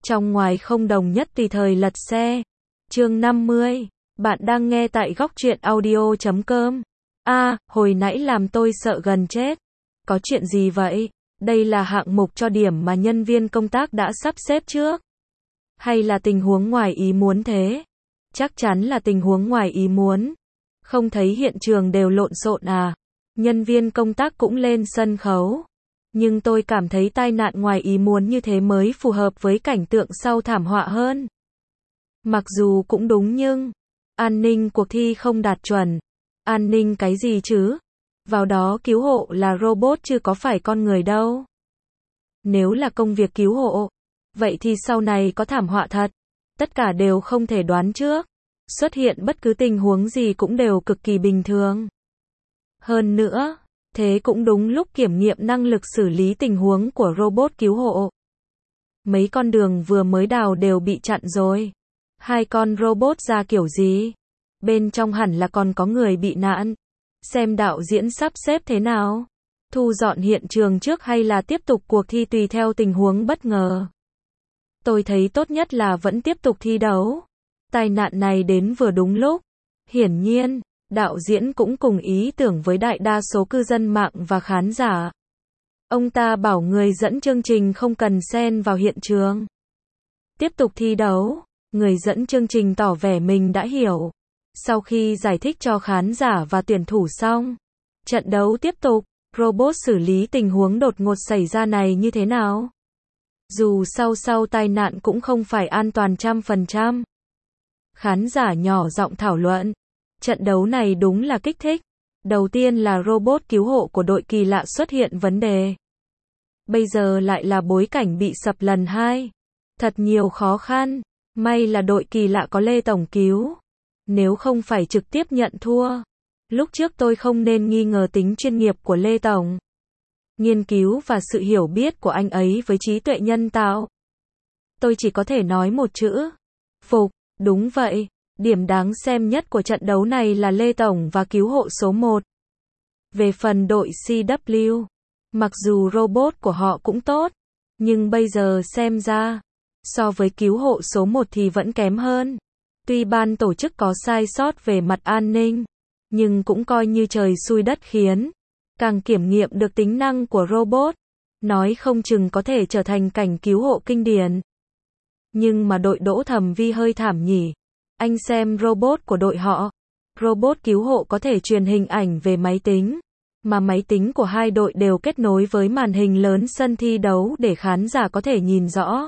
Trong ngoài không đồng nhất tùy thời lật xe. Chương 50. Bạn đang nghe tại góc truyện audio.com. Hồi nãy làm tôi sợ gần chết. Có chuyện gì vậy? Đây là hạng mục cho điểm mà nhân viên công tác đã sắp xếp trước. Hay là tình huống ngoài ý muốn thế? Chắc chắn là tình huống ngoài ý muốn. Không thấy hiện trường đều lộn xộn à? Nhân viên công tác cũng lên sân khấu. Nhưng tôi cảm thấy tai nạn ngoài ý muốn như thế mới phù hợp với cảnh tượng sau thảm họa hơn. Mặc dù cũng đúng nhưng an ninh cuộc thi không đạt chuẩn. An ninh cái gì chứ? Vào đó cứu hộ là robot chứ có phải con người đâu. Nếu là công việc cứu hộ, vậy thì sau này có thảm họa thật. Tất cả đều không thể đoán trước. Xuất hiện bất cứ tình huống gì cũng đều cực kỳ bình thường. Hơn nữa, thế cũng đúng lúc kiểm nghiệm năng lực xử lý tình huống của robot cứu hộ. Mấy con đường vừa mới đào đều bị chặn rồi. Hai con robot ra kiểu gì? Bên trong hẳn là còn có người bị nạn. Xem đạo diễn sắp xếp thế nào? Thu dọn hiện trường trước hay là tiếp tục cuộc thi tùy theo tình huống bất ngờ? Tôi thấy tốt nhất là vẫn tiếp tục thi đấu. Tai nạn này đến vừa đúng lúc. Hiển nhiên, đạo diễn cũng cùng ý tưởng với đại đa số cư dân mạng và khán giả. Ông ta bảo người dẫn chương trình không cần xen vào hiện trường. Tiếp tục thi đấu, người dẫn chương trình tỏ vẻ mình đã hiểu. Sau khi giải thích cho khán giả và tuyển thủ xong, trận đấu tiếp tục, robot xử lý tình huống đột ngột xảy ra này như thế nào? Dù sau tai nạn cũng không phải an toàn 100%. Khán giả nhỏ giọng thảo luận. Trận đấu này đúng là kích thích. Đầu tiên là robot cứu hộ của đội kỳ lạ xuất hiện vấn đề. Bây giờ lại là bối cảnh bị sập lần 2. Thật nhiều khó khăn. May là đội kỳ lạ có Lê Tổng cứu. Nếu không phải trực tiếp nhận thua. Lúc trước tôi không nên nghi ngờ tính chuyên nghiệp của Lê Tổng. Nghiên cứu và sự hiểu biết của anh ấy với trí tuệ nhân tạo. Tôi chỉ có thể nói một chữ. Phục. Đúng vậy. Điểm đáng xem nhất của trận đấu này là Lê Tổng và cứu hộ số 1. Về phần đội CW, mặc dù robot của họ cũng tốt, nhưng bây giờ xem ra, so với cứu hộ số 1 thì vẫn kém hơn. Tuy ban tổ chức có sai sót về mặt an ninh, nhưng cũng coi như trời xui đất khiến. Càng kiểm nghiệm được tính năng của robot, nói không chừng có thể trở thành cảnh cứu hộ kinh điển. Nhưng mà đội Đỗ Thẩm Vi hơi thảm nhỉ. Anh xem robot của đội họ. Robot cứu hộ có thể truyền hình ảnh về máy tính. Mà máy tính của hai đội đều kết nối với màn hình lớn sân thi đấu để khán giả có thể nhìn rõ.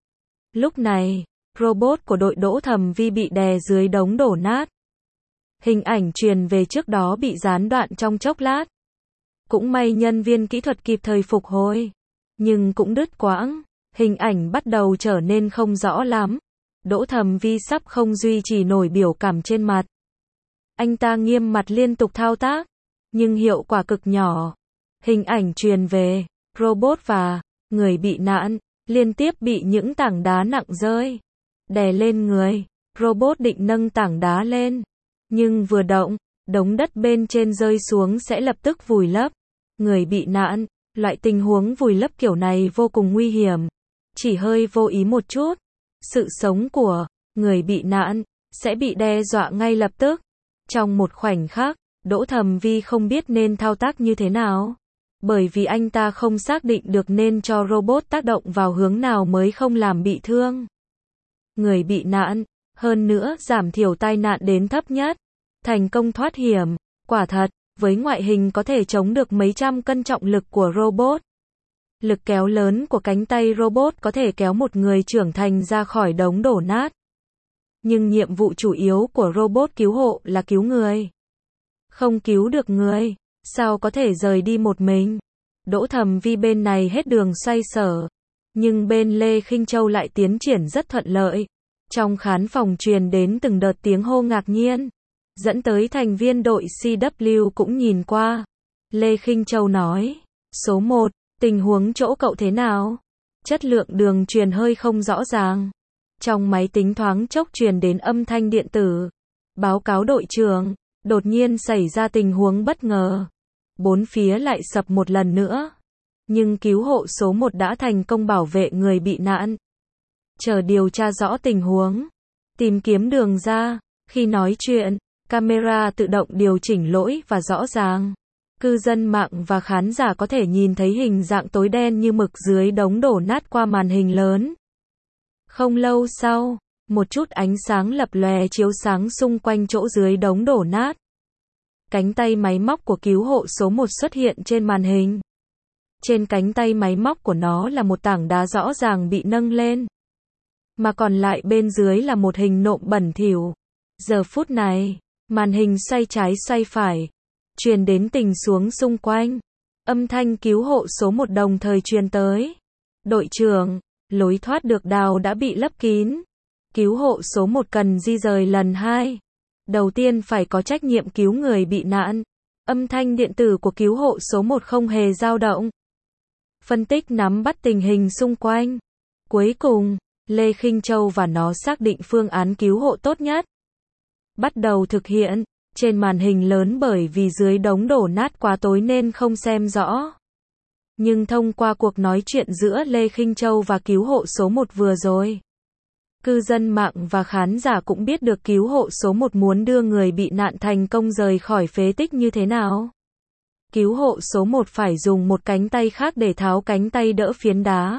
Lúc này, robot của đội Đỗ Thẩm Vi bị đè dưới đống đổ nát. Hình ảnh truyền về trước đó bị gián đoạn trong chốc lát. Cũng may nhân viên kỹ thuật kịp thời phục hồi. Nhưng cũng đứt quãng. Hình ảnh bắt đầu trở nên không rõ lắm. Đỗ Thẩm Vi sắp không duy trì nổi biểu cảm trên mặt. Anh ta nghiêm mặt liên tục thao tác, nhưng hiệu quả cực nhỏ. Hình ảnh truyền về, robot và người bị nạn, liên tiếp bị những tảng đá nặng rơi, đè lên người. Robot định nâng tảng đá lên, nhưng vừa động, đống đất bên trên rơi xuống sẽ lập tức vùi lấp. Người bị nạn, loại tình huống vùi lấp kiểu này vô cùng nguy hiểm. Chỉ hơi vô ý một chút, sự sống của người bị nạn sẽ bị đe dọa ngay lập tức. Trong một khoảnh khắc, Đỗ Thẩm Vi không biết nên thao tác như thế nào, bởi vì anh ta không xác định được nên cho robot tác động vào hướng nào mới không làm bị thương người bị nạn, hơn nữa giảm thiểu tai nạn đến thấp nhất, thành công thoát hiểm. Quả thật, với ngoại hình có thể chống được mấy trăm cân trọng lực của robot. Lực kéo lớn của cánh tay robot có thể kéo một người trưởng thành ra khỏi đống đổ nát. Nhưng nhiệm vụ chủ yếu của robot cứu hộ là cứu người. Không cứu được người, sao có thể rời đi một mình? Đỗ Thẩm Vi bên này hết đường xoay sở. Nhưng bên Lê Khinh Châu lại tiến triển rất thuận lợi. Trong khán phòng truyền đến từng đợt tiếng hô ngạc nhiên. Dẫn tới thành viên đội CW cũng nhìn qua. Lê Khinh Châu nói, số 1. Tình huống chỗ cậu thế nào? Chất lượng đường truyền hơi không rõ ràng. Trong máy tính thoáng chốc truyền đến âm thanh điện tử. Báo cáo đội trưởng, đột nhiên xảy ra tình huống bất ngờ. Bốn phía lại sập một lần nữa. Nhưng cứu hộ số 1 đã thành công bảo vệ người bị nạn. chờ điều tra rõ tình huống, tìm kiếm đường ra. Khi nói chuyện, camera tự động điều chỉnh lỗi và rõ ràng. Cư dân mạng và khán giả có thể nhìn thấy hình dạng tối đen như mực dưới đống đổ nát qua màn hình lớn. Không lâu sau, một chút ánh sáng lập lòe chiếu sáng xung quanh chỗ dưới đống đổ nát. Cánh tay máy móc của cứu hộ số 1 xuất hiện trên màn hình. Trên cánh tay máy móc của nó là một tảng đá rõ ràng bị nâng lên. Mà còn lại bên dưới là một hình nộm bẩn thỉu. Giờ phút này, màn hình xoay trái xoay phải, truyền đến tình huống xung quanh. Âm thanh cứu hộ số 1 đồng thời truyền tới. Đội trưởng, lối thoát được đào đã bị lấp kín. Cứu hộ số 1 cần di rời lần 2. Đầu tiên phải có trách nhiệm cứu người bị nạn. Âm thanh điện tử của cứu hộ số 1 không hề dao động. Phân tích nắm bắt tình hình xung quanh. Cuối cùng, Lê Khinh Châu và nó xác định phương án cứu hộ tốt nhất. Bắt đầu thực hiện. Trên màn hình lớn bởi vì dưới đống đổ nát quá tối nên không xem rõ. Nhưng thông qua cuộc nói chuyện giữa Lê Khinh Châu và cứu hộ số 1 vừa rồi, cư dân mạng và khán giả cũng biết được cứu hộ số 1 muốn đưa người bị nạn thành công rời khỏi phế tích như thế nào. Cứu hộ số 1 phải dùng một cánh tay khác để tháo cánh tay đỡ phiến đá.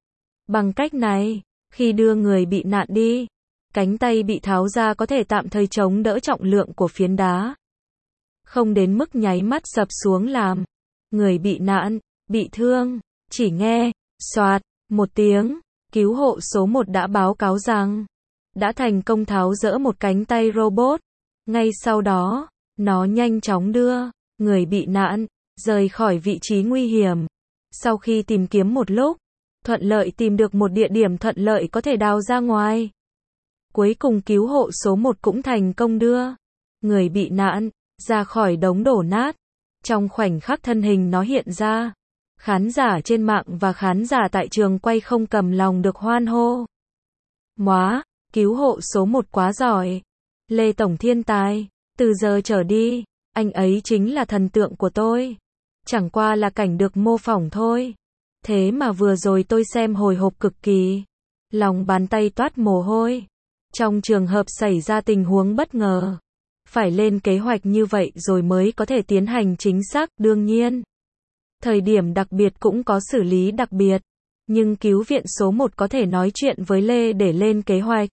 Bằng cách này, khi đưa người bị nạn đi, cánh tay bị tháo ra có thể tạm thời chống đỡ trọng lượng của phiến đá. Không đến mức nháy mắt sập xuống làm người bị nạn, bị thương. Chỉ nghe, xoạt, một tiếng, cứu hộ số 1 đã báo cáo rằng đã thành công tháo dỡ một cánh tay robot. Ngay sau đó, nó nhanh chóng đưa người bị nạn rời khỏi vị trí nguy hiểm. Sau khi tìm kiếm một lúc, thuận lợi tìm được một địa điểm thuận lợi có thể đào ra ngoài. Cuối cùng cứu hộ số 1 cũng thành công đưa người bị nạn ra khỏi đống đổ nát. Trong khoảnh khắc thân hình nó hiện ra, khán giả trên mạng và khán giả tại trường quay không cầm lòng được hoan hô. Móa, cứu hộ số 1 quá giỏi. Lê Tổng thiên tài. Từ giờ trở đi, anh ấy chính là thần tượng của tôi. Chẳng qua là cảnh được mô phỏng thôi. Thế mà vừa rồi tôi xem hồi hộp cực kỳ. Lòng bàn tay toát mồ hôi. Trong trường hợp xảy ra tình huống bất ngờ, phải lên kế hoạch như vậy rồi mới có thể tiến hành chính xác. Đương nhiên, thời điểm đặc biệt cũng có xử lý đặc biệt. Nhưng cứu viện số 1 có thể nói chuyện với Lê để lên kế hoạch.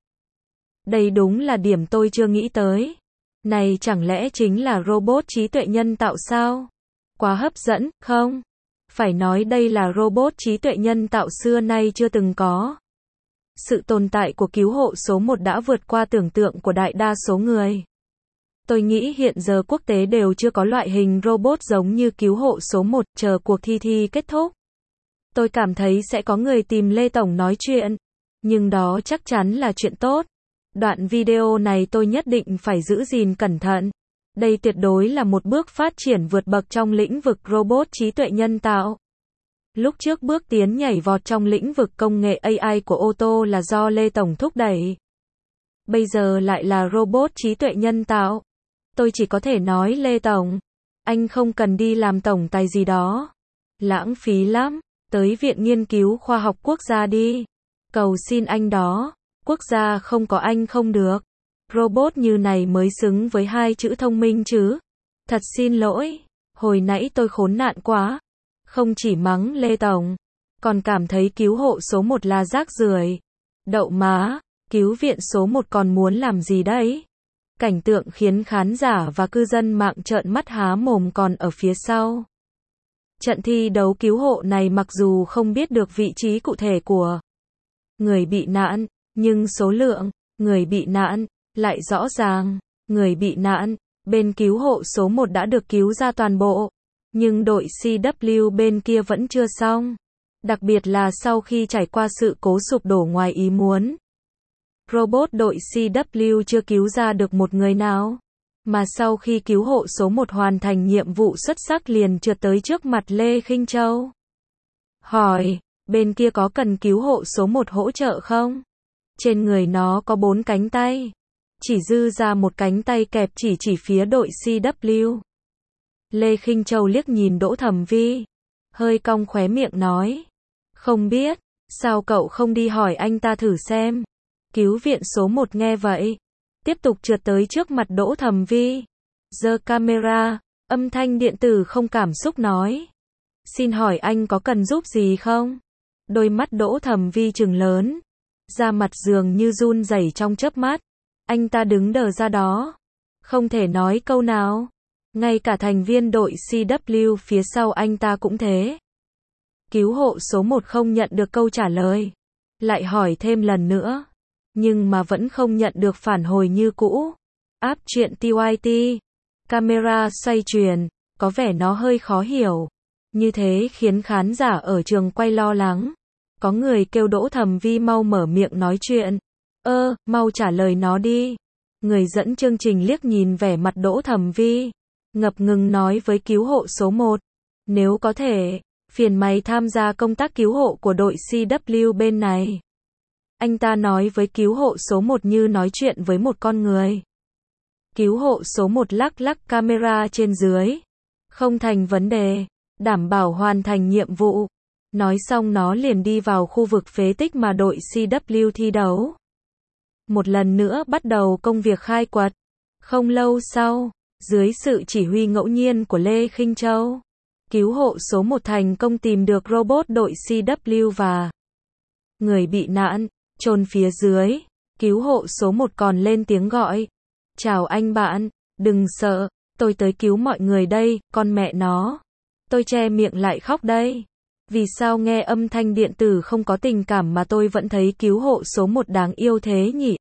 Đây đúng là điểm tôi chưa nghĩ tới. Này chẳng lẽ chính là robot trí tuệ nhân tạo sao? Quá hấp dẫn, không? Phải nói đây là robot trí tuệ nhân tạo xưa nay chưa từng có. Sự tồn tại của cứu hộ số 1 đã vượt qua tưởng tượng của đại đa số người. Tôi nghĩ hiện giờ quốc tế đều chưa có loại hình robot giống như cứu hộ số 1. Chờ cuộc thi kết thúc, tôi cảm thấy sẽ có người tìm Lê Tổng nói chuyện. Nhưng đó chắc chắn là chuyện tốt. Đoạn video này tôi nhất định phải giữ gìn cẩn thận. Đây tuyệt đối là một bước phát triển vượt bậc trong lĩnh vực robot trí tuệ nhân tạo. Lúc trước bước tiến nhảy vọt trong lĩnh vực công nghệ AI của ô tô là do Lê Tổng thúc đẩy. Bây giờ lại là robot trí tuệ nhân tạo. Tôi chỉ có thể nói Lê Tổng, anh không cần đi làm tổng tài gì đó. Lãng phí lắm, tới Viện Nghiên cứu Khoa học Quốc gia đi. Cầu xin anh đó, quốc gia không có anh không được. Robot như này mới xứng với hai chữ thông minh chứ. Thật xin lỗi, hồi nãy tôi khốn nạn quá. Không chỉ mắng Lê Tổng, còn cảm thấy cứu hộ số 1 là rác rưởi. Đậu má, cứu viện số 1 còn muốn làm gì đấy? Cảnh tượng khiến khán giả và cư dân mạng trợn mắt há mồm còn ở phía sau. Trận thi đấu cứu hộ này mặc dù không biết được vị trí cụ thể của người bị nạn, nhưng số lượng người bị nạn lại rõ ràng. Người bị nạn bên cứu hộ số 1 đã được cứu ra toàn bộ, nhưng đội CW bên kia vẫn chưa xong. Đặc biệt là sau khi trải qua sự cố sụp đổ ngoài ý muốn. Robot đội CW chưa cứu ra được một người nào. Mà sau khi cứu hộ số 1 hoàn thành nhiệm vụ xuất sắc liền trượt tới trước mặt Lê Khinh Châu. Hỏi, bên kia có cần cứu hộ số 1 hỗ trợ không? Trên người nó có 4 cánh tay. Chỉ dư ra một cánh tay kẹp chỉ phía đội CW. Lê Khinh Châu liếc nhìn Đỗ Thẩm Vi. Hơi cong khóe miệng nói. Không biết. Sao cậu không đi hỏi anh ta thử xem? Cứu viện số 1 nghe vậy, tiếp tục trượt tới trước mặt Đỗ Thẩm Vi. Giơ camera, âm thanh điện tử không cảm xúc nói. Xin hỏi anh có cần giúp gì không? Đôi mắt Đỗ Thẩm Vi trừng lớn, da mặt dường như run rẩy trong chớp mắt. Anh ta đứng đờ ra đó, không thể nói câu nào. Ngay cả thành viên đội CW phía sau anh ta cũng thế. Cứu hộ số 1 không nhận được câu trả lời. Lại hỏi thêm lần nữa. Nhưng mà vẫn không nhận được phản hồi như cũ. Áp truyện TYT. Camera xoay chuyển, có vẻ nó hơi khó hiểu. Như thế khiến khán giả ở trường quay lo lắng. Có người kêu Đỗ Thẩm Vi mau mở miệng nói chuyện. Mau trả lời nó đi. Người dẫn chương trình liếc nhìn vẻ mặt Đỗ Thẩm Vi, ngập ngừng nói với cứu hộ số 1. Nếu có thể, phiền mày tham gia công tác cứu hộ của đội CW bên này. Anh ta nói với cứu hộ số 1 như nói chuyện với một con người. Cứu hộ số 1 lắc lắc camera trên dưới. Không thành vấn đề, đảm bảo hoàn thành nhiệm vụ. Nói xong nó liền đi vào khu vực phế tích mà đội CW thi đấu. Một lần nữa bắt đầu công việc khai quật. Không lâu sau, dưới sự chỉ huy ngẫu nhiên của Lê Khinh Châu, cứu hộ số 1 thành công tìm được robot đội CW và người bị nạn, chôn phía dưới. Cứu hộ số 1 còn lên tiếng gọi. Chào anh bạn, đừng sợ, tôi tới cứu mọi người đây, con mẹ nó. Tôi che miệng lại khóc đây. Vì sao nghe âm thanh điện tử không có tình cảm mà tôi vẫn thấy cứu hộ số 1 đáng yêu thế nhỉ?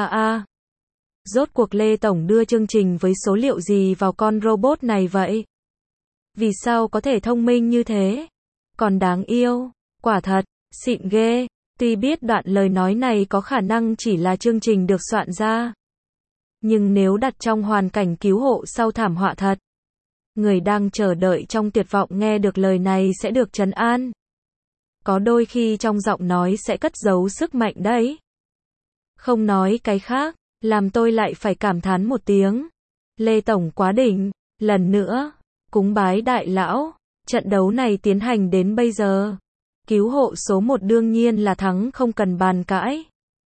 Rốt cuộc Lê Tổng đưa chương trình với số liệu gì vào con robot này vậy? Vì sao có thể thông minh như thế? Còn đáng yêu, quả thật, xịn ghê. Tuy biết đoạn lời nói này có khả năng chỉ là chương trình được soạn ra. Nhưng nếu đặt trong hoàn cảnh cứu hộ sau thảm họa thật, người đang chờ đợi trong tuyệt vọng nghe được lời này sẽ được trấn an. Có đôi khi trong giọng nói sẽ cất giấu sức mạnh đấy. Không nói cái khác, làm tôi lại phải cảm thán một tiếng. Lê Tổng quá đỉnh, lần nữa, cúng bái đại lão. Trận đấu này tiến hành đến bây giờ, cứu hộ số 1 đương nhiên là thắng không cần bàn cãi.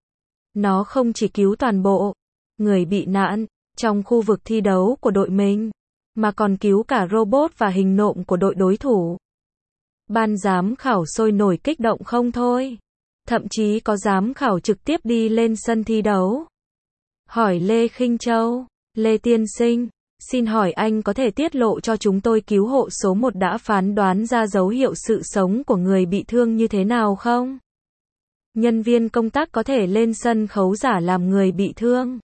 Nó không chỉ cứu toàn bộ người bị nạn trong khu vực thi đấu của đội mình, mà còn cứu cả robot và hình nộm của đội đối thủ. Ban giám khảo sôi nổi kích động không thôi. Thậm chí có giám khảo trực tiếp đi lên sân thi đấu. Hỏi Lê Khinh Châu, Lê Tiên Sinh, xin hỏi anh có thể tiết lộ cho chúng tôi cứu hộ số 1 đã phán đoán ra dấu hiệu sự sống của người bị thương như thế nào không? Nhân viên công tác có thể lên sân khấu giả làm người bị thương.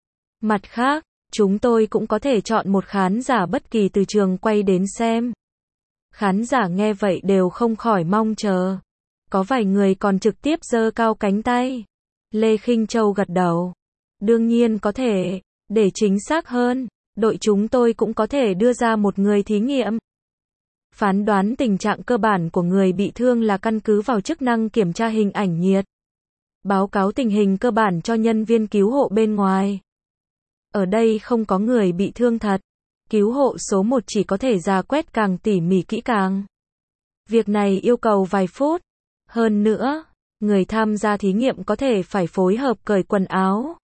Mặt khác, chúng tôi cũng có thể chọn một khán giả bất kỳ từ trường quay đến xem. Khán giả nghe vậy đều không khỏi mong chờ. Có vài người còn trực tiếp giơ cao cánh tay. Lê Khinh Châu gật đầu. Đương nhiên có thể, để chính xác hơn, đội chúng tôi cũng có thể đưa ra một người thí nghiệm. Phán đoán tình trạng cơ bản của người bị thương là căn cứ vào chức năng kiểm tra hình ảnh nhiệt. Báo cáo tình hình cơ bản cho nhân viên cứu hộ bên ngoài. Ở đây không có người bị thương thật. Cứu hộ số 1 chỉ có thể rà quét càng tỉ mỉ kỹ càng. Việc này yêu cầu vài phút. Hơn nữa, người tham gia thí nghiệm có thể phải phối hợp cởi quần áo.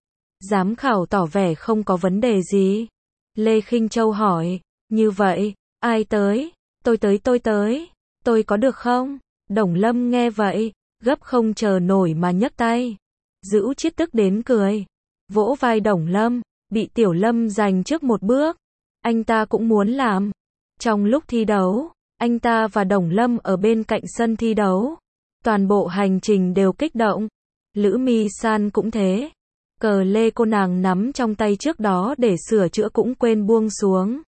Giám khảo tỏ vẻ không có vấn đề gì. Lê Khinh Châu hỏi, như vậy, ai tới? Tôi tới. Tôi có được không? Đồng Lâm nghe vậy, gấp không chờ nổi mà nhấc tay. Dữu Chiết tức đến cười. Vỗ vai Đồng Lâm, bị Tiểu Lâm giành trước một bước. Anh ta cũng muốn làm. Trong lúc thi đấu, anh ta và Đồng Lâm ở bên cạnh sân thi đấu. Toàn bộ hành trình đều kích động. Lữ Mi San cũng thế. Cờ lê cô nàng nắm trong tay trước đó để sửa chữa cũng quên buông xuống.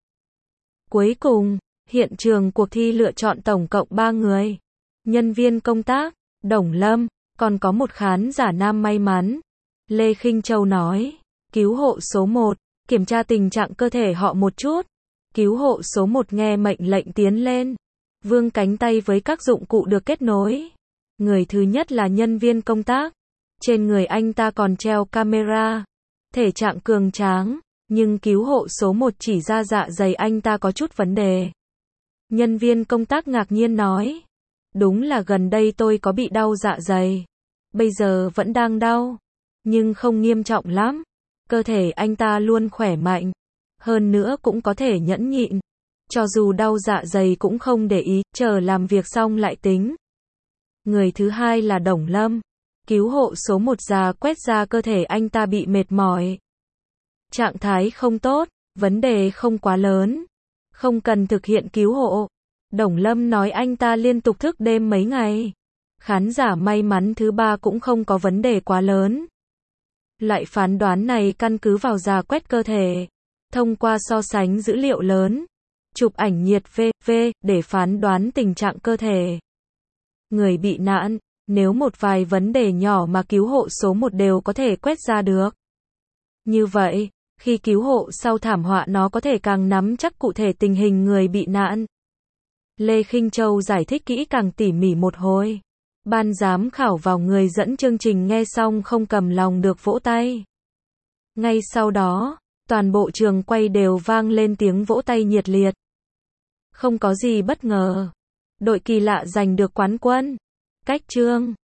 Cuối cùng, hiện trường cuộc thi lựa chọn tổng cộng 3 người. Nhân viên công tác, Đồng Lâm, còn có một khán giả nam may mắn. Lê Khinh Châu nói, cứu hộ số 1, kiểm tra tình trạng cơ thể họ một chút. Cứu hộ số 1 nghe mệnh lệnh tiến lên. Vươn cánh tay với các dụng cụ được kết nối. Người thứ nhất là nhân viên công tác. Trên người anh ta còn treo camera. Thể trạng cường tráng, nhưng cứu hộ số 1 chỉ ra dạ dày anh ta có chút vấn đề. Nhân viên công tác ngạc nhiên nói. Đúng là gần đây tôi có bị đau dạ dày. Bây giờ vẫn đang đau, nhưng không nghiêm trọng lắm. Cơ thể anh ta luôn khỏe mạnh, hơn nữa cũng có thể nhẫn nhịn. Cho dù đau dạ dày cũng không để ý, chờ làm việc xong lại tính. Người thứ hai là Đồng Lâm. Cứu hộ số 1 già quét ra cơ thể anh ta bị mệt mỏi. Trạng thái không tốt, vấn đề không quá lớn. Không cần thực hiện cứu hộ. Đồng Lâm nói anh ta liên tục thức đêm mấy ngày. Khán giả may mắn thứ ba cũng không có vấn đề quá lớn. Loại phán đoán này căn cứ vào rà quét cơ thể, thông qua so sánh dữ liệu lớn, chụp ảnh nhiệt v.v. để phán đoán tình trạng cơ thể. Người bị nạn, nếu một vài vấn đề nhỏ mà cứu hộ số 1 đều có thể quét ra được. Như vậy, khi cứu hộ sau thảm họa nó có thể càng nắm chắc cụ thể tình hình người bị nạn. Lê Khinh Châu giải thích kỹ càng tỉ mỉ một hồi. Ban giám khảo vào người dẫn chương trình nghe xong không cầm lòng được vỗ tay. Ngay sau đó, toàn bộ trường quay đều vang lên tiếng vỗ tay nhiệt liệt. Không có gì bất ngờ. Đội kỳ lạ giành được quán quân. Cách chương